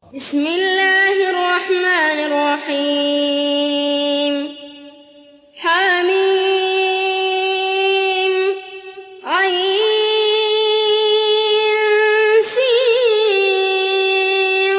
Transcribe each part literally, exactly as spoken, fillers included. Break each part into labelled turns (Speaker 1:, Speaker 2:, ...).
Speaker 1: بسم الله الرحمن الرحيم حميم عين سين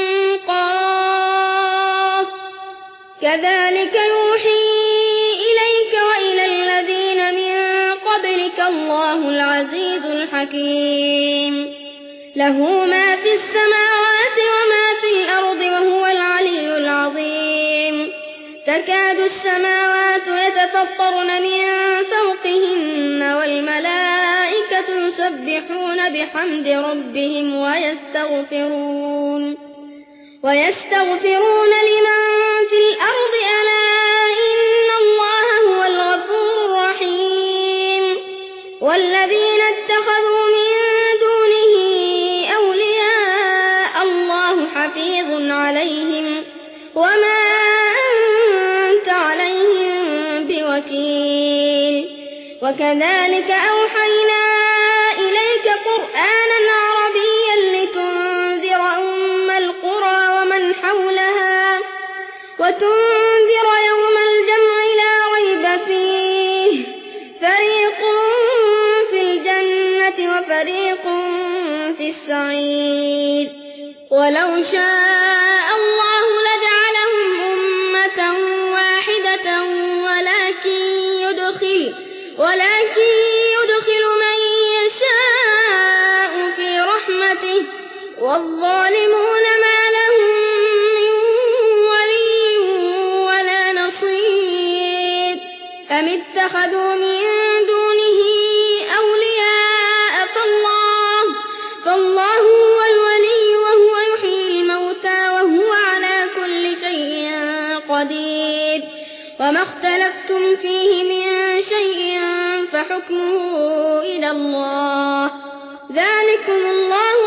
Speaker 1: قاف كذلك يوحي إليك وإلى الذين من قبلك الله العزيز الحكيم له ما في السماوات وما في الأرض وهو العلي العظيم تكاد السماوات يتفطرن من فوقهن والملائكة يسبحون بحمد ربهم ويستغفرون ويستغفرون لمن في الأرض ألا إن الله هو الغفور الرحيم والذين اتخذوا من دونه أولياء الله حفيظ عليهم وما أنت عليهم بوكيل وكذلك أوحينا إليك قرآنا عربيا لتنذر أم القرى ومن حولها وتنذر يوم الجمع لا ريب فيه فريق في الجنة وفريق في السعير ولو شاء الله لجعلهم أمة واحدة ولكن يدخل ولكن يدخل من يشاء في رحمته والظالمون ما لهم من ولي ولا نصير أم اتخذوا من دونه أولياء فالله فالله هو الولي وهو يحيي الموتى وهو على كل شيء قدير وما اختلفتم فيه من شيء فحكمه إلى الله ذلكم الله